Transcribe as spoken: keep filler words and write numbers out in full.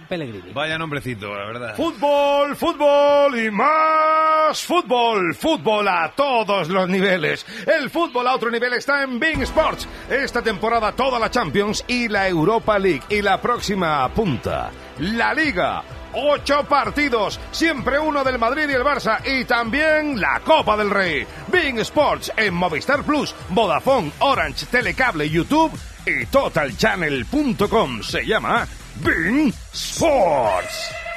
Pellegrini. Vaya nombrecito, la verdad. Fútbol, fútbol y más fútbol. Fútbol a todos los niveles. El fútbol a otro nivel está en beIN Sports. Esta temporada toda la Champions y la Europa League. Y la próxima apunta la Liga. Ocho partidos, siempre uno del Madrid y el Barça, y también la Copa del Rey. beIN Sports en Movistar Plus, Vodafone, Orange, Telecable, YouTube y total channel punto com. Se llama beIN Sports.